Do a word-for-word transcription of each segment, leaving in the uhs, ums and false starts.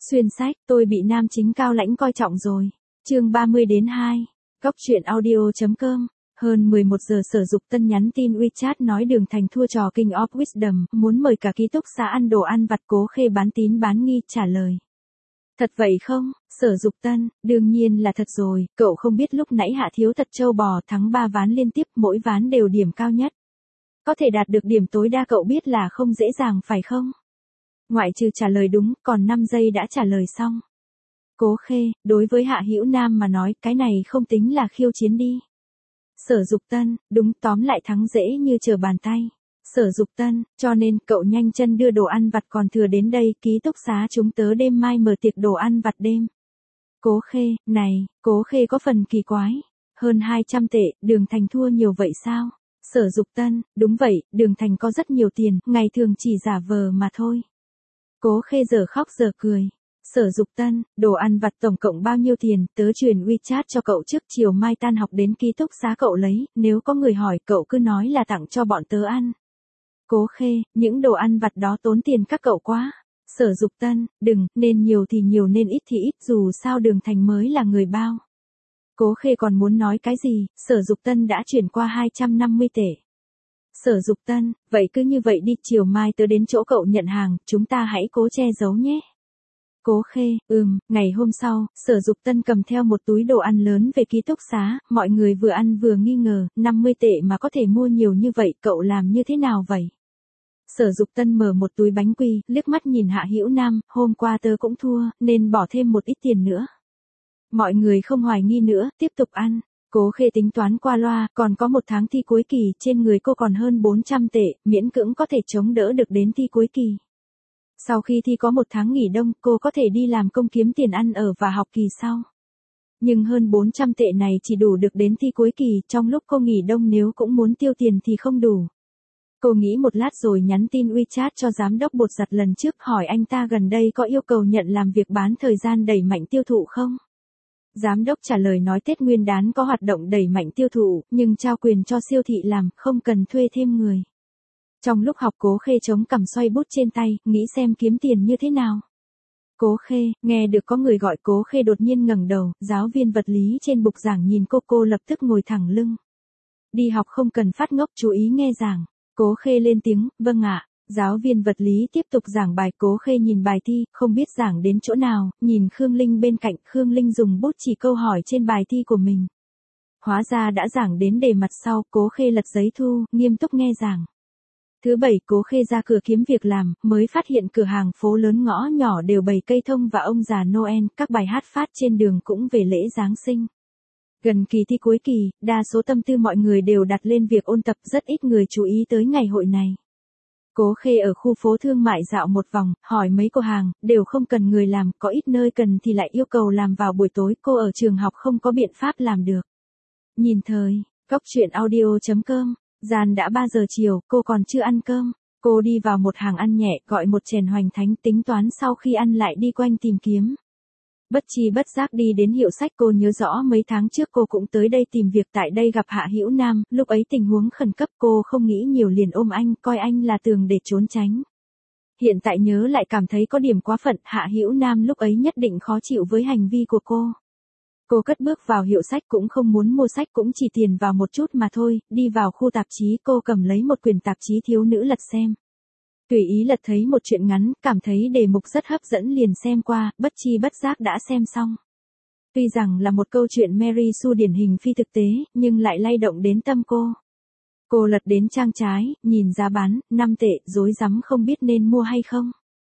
Xuyên sách, tôi bị nam chính cao lãnh coi trọng rồi. Chương ba mươi đến hai. Góc truyện audio chấm com. Hơn mười một giờ Sở Dục Tân nhắn tin WeChat nói Đường Thành thua trò King of Wisdom, muốn mời cả ký túc xá ăn đồ ăn vặt. Cố Khê bán tín bán nghi trả lời. Thật vậy không, Sở Dục Tân? Đương nhiên là thật rồi, cậu không biết lúc nãy Hạ Thiếu thật trâu bò, thắng ba ván liên tiếp, mỗi ván đều điểm cao nhất. Có thể đạt được điểm tối đa cậu biết là không dễ dàng phải không? Ngoại trừ trả lời đúng, còn năm giây đã trả lời xong. Cố Khê, đối với Hạ Hữu Nam mà nói, cái này không tính là khiêu chiến đi. Sở Dục Tân, đúng, tóm lại thắng dễ như trở bàn tay. Sở Dục Tân, cho nên cậu nhanh chân đưa đồ ăn vặt còn thừa đến đây, ký túc xá chúng tớ đêm mai mở tiệc đồ ăn vặt đêm. Cố Khê, này, Cố Khê có phần kỳ quái. Hơn hai trăm tệ, Đường Thành thua nhiều vậy sao? Sở Dục Tân, đúng vậy, Đường Thành có rất nhiều tiền, ngày thường chỉ giả vờ mà thôi. Cố Khê giờ khóc giờ cười. Sở Dục Tân, đồ ăn vặt tổng cộng bao nhiêu tiền, tớ truyền WeChat cho cậu trước, chiều mai tan học đến ký túc xá cậu lấy, nếu có người hỏi cậu cứ nói là tặng cho bọn tớ ăn. Cố Khê, những đồ ăn vặt đó tốn tiền các cậu quá. Sở Dục Tân, đừng, nên nhiều thì nhiều nên ít thì ít, dù sao Đường Thành mới là người bao. Cố Khê còn muốn nói cái gì, Sở Dục Tân đã chuyển qua hai trăm năm mươi tệ. Sở Dục Tân, vậy cứ như vậy đi, chiều mai tớ đến chỗ cậu nhận hàng, chúng ta hãy cố che giấu nhé. Cố Khê, ừm, ngày hôm sau, Sở Dục Tân cầm theo một túi đồ ăn lớn về ký túc xá, mọi người vừa ăn vừa nghi ngờ, năm mươi tệ mà có thể mua nhiều như vậy, cậu làm như thế nào vậy? Sở Dục Tân mở một túi bánh quy, liếc mắt nhìn Hạ Hữu Nam, hôm qua tớ cũng thua, nên bỏ thêm một ít tiền nữa. Mọi người không hoài nghi nữa, tiếp tục ăn. Cố Khê tính toán qua loa, còn có một tháng thi cuối kỳ, trên người cô còn hơn bốn trăm tệ, miễn cưỡng có thể chống đỡ được đến thi cuối kỳ. Sau khi thi có một tháng nghỉ đông, cô có thể đi làm công kiếm tiền ăn ở và học kỳ sau. Nhưng hơn bốn trăm tệ này chỉ đủ được đến thi cuối kỳ, trong lúc cô nghỉ đông nếu cũng muốn tiêu tiền thì không đủ. Cô nghĩ một lát rồi nhắn tin WeChat cho giám đốc bột giặt lần trước, hỏi anh ta gần đây có yêu cầu nhận làm việc bán thời gian đẩy mạnh tiêu thụ không? Giám đốc trả lời nói Tết Nguyên đán có hoạt động đẩy mạnh tiêu thụ, nhưng trao quyền cho siêu thị làm, không cần thuê thêm người. Trong lúc học Cố Khê chống cằm xoay bút trên tay, nghĩ xem kiếm tiền như thế nào. Cố Khê, nghe được có người gọi Cố Khê đột nhiên ngẩng đầu, giáo viên vật lý trên bục giảng nhìn cô, cô lập tức ngồi thẳng lưng. Đi học không cần phát ngốc, chú ý nghe giảng. Cố Khê lên tiếng, vâng ạ. Giáo viên vật lý tiếp tục giảng bài. Cố Khê nhìn bài thi, không biết giảng đến chỗ nào, nhìn Khương Linh bên cạnh, Khương Linh dùng bút chỉ câu hỏi trên bài thi của mình. Hóa ra đã giảng đến đề mặt sau, Cố Khê lật giấy thu, nghiêm túc nghe giảng. Thứ bảy, Cố Khê ra cửa kiếm việc làm, mới phát hiện cửa hàng phố lớn ngõ nhỏ đều bày cây thông và ông già Noel, các bài hát phát trên đường cũng về lễ Giáng sinh. Gần kỳ thi cuối kỳ, đa số tâm tư mọi người đều đặt lên việc ôn tập, rất ít người chú ý tới ngày hội này. Cố Khê ở khu phố thương mại dạo một vòng, hỏi mấy cô hàng, đều không cần người làm, có ít nơi cần thì lại yêu cầu làm vào buổi tối, cô ở trường học không có biện pháp làm được. Nhìn thời, góc truyện audio chấm com, gian đã ba giờ chiều, cô còn chưa ăn cơm. Cô đi vào một hàng ăn nhẹ, gọi một chén hoành thánh, tính toán sau khi ăn lại đi quanh tìm kiếm. Bất chi bất giác đi đến hiệu sách, cô nhớ rõ mấy tháng trước cô cũng tới đây tìm việc, tại đây gặp Hạ Hữu Nam, lúc ấy tình huống khẩn cấp, cô không nghĩ nhiều liền ôm anh, coi anh là tường để trốn tránh. Hiện tại nhớ lại cảm thấy có điểm quá phận, Hạ Hữu Nam lúc ấy nhất định khó chịu với hành vi của cô. Cô cất bước vào hiệu sách, cũng không muốn mua sách, cũng chỉ tiền vào một chút mà thôi, đi vào khu tạp chí, cô cầm lấy một quyển tạp chí thiếu nữ lật xem. Tùy ý lật thấy một truyện ngắn, cảm thấy đề mục rất hấp dẫn liền xem qua, bất chi bất giác đã xem xong. Tuy rằng là một câu chuyện Mary Sue điển hình phi thực tế, nhưng lại lay động đến tâm cô. Cô lật đến trang trái, nhìn giá bán, năm tệ, rối rắm không biết nên mua hay không.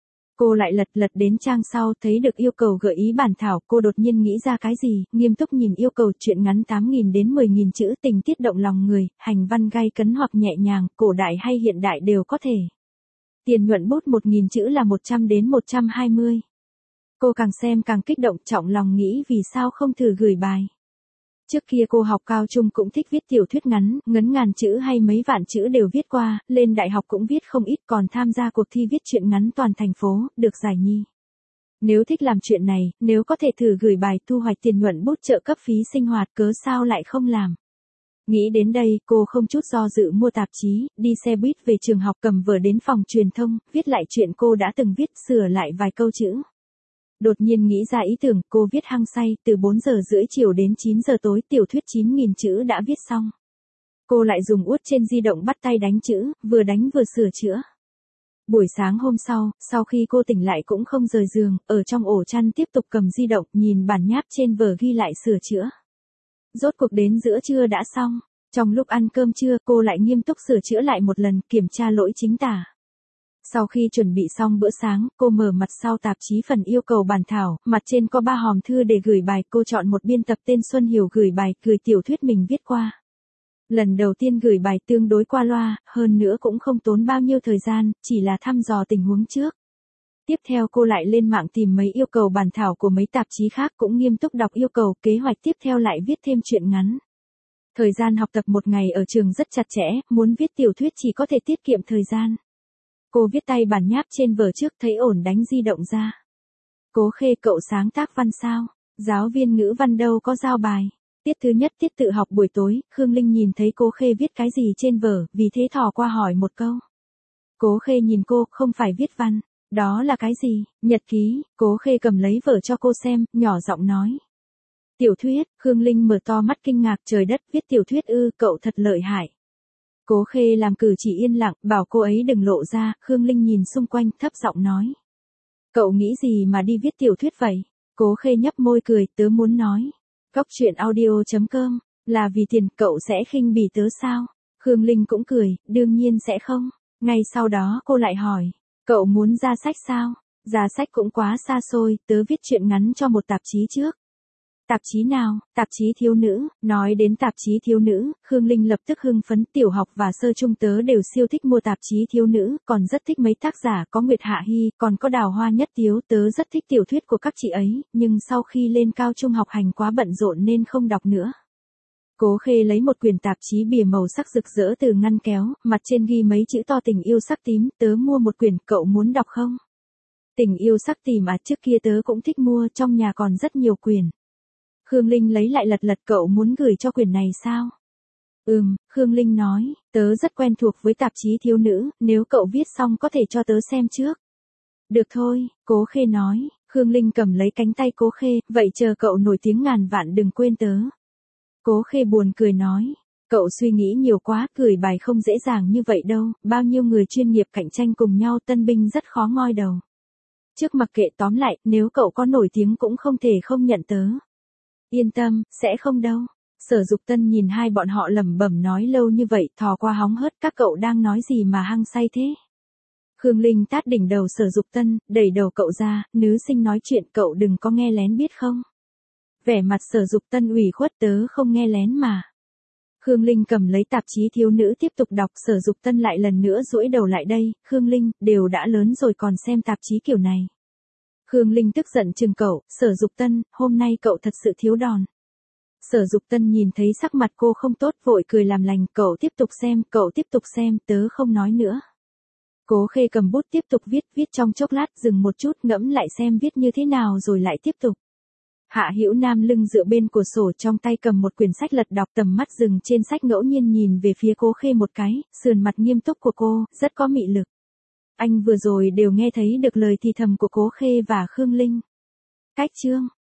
Cô lại lật lật đến trang sau, thấy được yêu cầu gợi ý bản thảo, cô đột nhiên nghĩ ra cái gì, nghiêm túc nhìn yêu cầu, truyện ngắn tám nghìn đến mười nghìn chữ, tình tiết động lòng người, hành văn gay cấn hoặc nhẹ nhàng, cổ đại hay hiện đại đều có thể. Tiền nhuận bút một nghìn chữ là một trăm đến một trăm hai mươi. Cô càng xem càng kích động, trọng lòng nghĩ vì sao không thử gửi bài. Trước kia cô học cao trung cũng thích viết tiểu thuyết ngắn, ngấn ngàn chữ hay mấy vạn chữ đều viết qua, lên đại học cũng viết không ít, còn tham gia cuộc thi viết truyện ngắn toàn thành phố, được giải nhì. Nếu thích làm chuyện này, nếu có thể thử gửi bài thu hoạch tiền nhuận bút trợ cấp phí sinh hoạt, cớ sao lại không làm. Nghĩ đến đây, cô không chút do dự mua tạp chí, đi xe buýt về trường học, cầm vở đến phòng truyền thông, viết lại chuyện cô đã từng viết, sửa lại vài câu chữ. Đột nhiên nghĩ ra ý tưởng, cô viết hăng say, từ bốn giờ rưỡi chiều đến chín giờ tối, tiểu thuyết chín nghìn chữ đã viết xong. Cô lại dùng út trên di động bắt tay đánh chữ, vừa đánh vừa sửa chữa. Buổi sáng hôm sau, sau khi cô tỉnh lại cũng không rời giường, ở trong ổ chăn tiếp tục cầm di động, nhìn bản nháp trên vở ghi lại sửa chữa. Rốt cuộc đến giữa trưa đã xong. Trong lúc ăn cơm trưa, cô lại nghiêm túc sửa chữa lại một lần, kiểm tra lỗi chính tả. Sau khi chuẩn bị xong bữa sáng, cô mở mặt sau tạp chí phần yêu cầu bản thảo, mặt trên có ba hòm thư để gửi bài, cô chọn một biên tập tên Xuân Hiểu gửi bài, gửi tiểu thuyết mình viết qua. Lần đầu tiên gửi bài tương đối qua loa, hơn nữa cũng không tốn bao nhiêu thời gian, chỉ là thăm dò tình huống trước. Tiếp theo cô lại lên mạng tìm mấy yêu cầu bản thảo của mấy tạp chí khác, cũng nghiêm túc đọc yêu cầu, kế hoạch tiếp theo lại viết thêm truyện ngắn. Thời gian học tập một ngày ở trường rất chặt chẽ, muốn viết tiểu thuyết chỉ có thể tiết kiệm thời gian. Cô viết tay bản nháp trên vở trước, thấy ổn đánh di động ra. Cố Khê, cậu sáng tác văn sao? Giáo viên ngữ văn đâu có giao bài. Tiết thứ nhất tiết tự học buổi tối, Khương Linh nhìn thấy Cố Khê viết cái gì trên vở, vì thế thò qua hỏi một câu. Cố Khê nhìn cô, không phải viết văn. Đó là cái gì? Nhật ký. Cố Khê cầm lấy vở cho cô xem, nhỏ giọng nói. Tiểu thuyết. Khương Linh mở to mắt kinh ngạc, trời đất, viết tiểu thuyết ư, cậu thật lợi hại. Cố Khê làm cử chỉ yên lặng, bảo cô ấy đừng lộ ra. Khương Linh nhìn xung quanh, thấp giọng nói. Cậu nghĩ gì mà đi viết tiểu thuyết vậy? Cố Khê nhấp môi cười, tớ muốn nói. Góc truyện audio chấm com, là vì tiền, cậu sẽ khinh bỉ tớ sao? Khương Linh cũng cười, đương nhiên sẽ không. Ngay sau đó cô lại hỏi, cậu muốn ra sách sao? Ra sách cũng quá xa xôi, tớ viết truyện ngắn cho một tạp chí trước. Tạp chí nào? Tạp chí thiếu nữ. Nói đến tạp chí thiếu nữ, Khương Linh lập tức hưng phấn, tiểu học và sơ trung tớ đều siêu thích mua tạp chí thiếu nữ, còn rất thích mấy tác giả, có Nguyệt Hạ Hy, còn có Đào Hoa Nhất Tiếu, tớ rất thích tiểu thuyết của các chị ấy, nhưng sau khi lên cao trung học hành quá bận rộn nên không đọc nữa. Cố Khê lấy một quyển tạp chí bìa màu sắc rực rỡ từ ngăn kéo, mặt trên ghi mấy chữ to tình yêu sắc tím, tớ mua một quyển, cậu muốn đọc không? Tình yêu sắc tím à, trước kia tớ cũng thích mua, trong nhà còn rất nhiều quyển. Khương Linh lấy lại lật lật, cậu muốn gửi cho quyển này sao? Ừm, Khương Linh nói, tớ rất quen thuộc với tạp chí thiếu nữ, nếu cậu viết xong có thể cho tớ xem trước. Được thôi, Cố Khê nói. Khương Linh cầm lấy cánh tay Cố Khê, vậy chờ cậu nổi tiếng ngàn vạn đừng quên tớ. Cố Khê buồn cười nói, cậu suy nghĩ nhiều quá, gửi bài không dễ dàng như vậy đâu, bao nhiêu người chuyên nghiệp cạnh tranh cùng nhau, tân binh rất khó ngoi đầu. Trước mặc kệ, tóm lại, nếu cậu có nổi tiếng cũng không thể không nhận tớ. Yên tâm, sẽ không đâu. Sở Dục Tân nhìn hai bọn họ lẩm bẩm nói lâu như vậy, thò qua hóng hớt, các cậu đang nói gì mà hăng say thế? Khương Linh tát đỉnh đầu Sở Dục Tân, đẩy đầu cậu ra, nữ sinh nói chuyện, cậu đừng có nghe lén biết không? Vẻ mặt Sở Dục Tân ủy khuất, tớ không nghe lén mà. Khương Linh cầm lấy tạp chí thiếu nữ tiếp tục đọc, Sở Dục Tân lại lần nữa duỗi đầu lại đây, Khương Linh, đều đã lớn rồi còn xem tạp chí kiểu này. Khương Linh tức giận chừng cậu, Sở Dục Tân, hôm nay cậu thật sự thiếu đòn. Sở Dục Tân nhìn thấy sắc mặt cô không tốt, vội cười làm lành, cậu tiếp tục xem, cậu tiếp tục xem, tớ không nói nữa. Cố Khê cầm bút tiếp tục viết, viết trong chốc lát, dừng một chút, ngẫm lại xem viết như thế nào rồi lại tiếp tục. Hạ Hữu Nam lưng dựa bên cửa sổ, trong tay cầm một quyển sách lật đọc, tầm mắt dừng trên sách, ngẫu nhiên nhìn về phía Cố Khê một cái, sườn mặt nghiêm túc của cô, rất có mị lực. Anh vừa rồi đều nghe thấy được lời thì thầm của Cố Khê và Khương Linh. Cách chương